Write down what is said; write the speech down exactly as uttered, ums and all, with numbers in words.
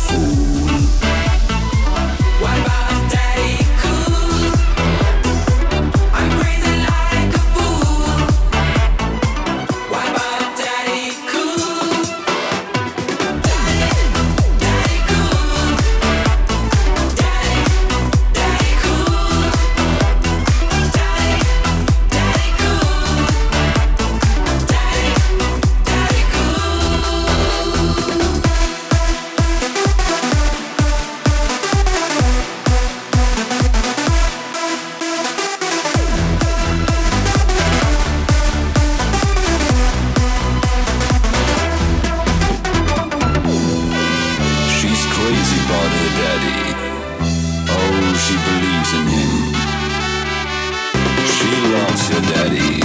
fool. What about daddy cool? I'm crazy like a fool. What about daddy cool? Daddy, daddy cool. Daddy, daddy cool. Daddy, daddy cool. Daddy, daddy cool. She's crazy about her daddy. Oh, she believes in him. She loves her daddy.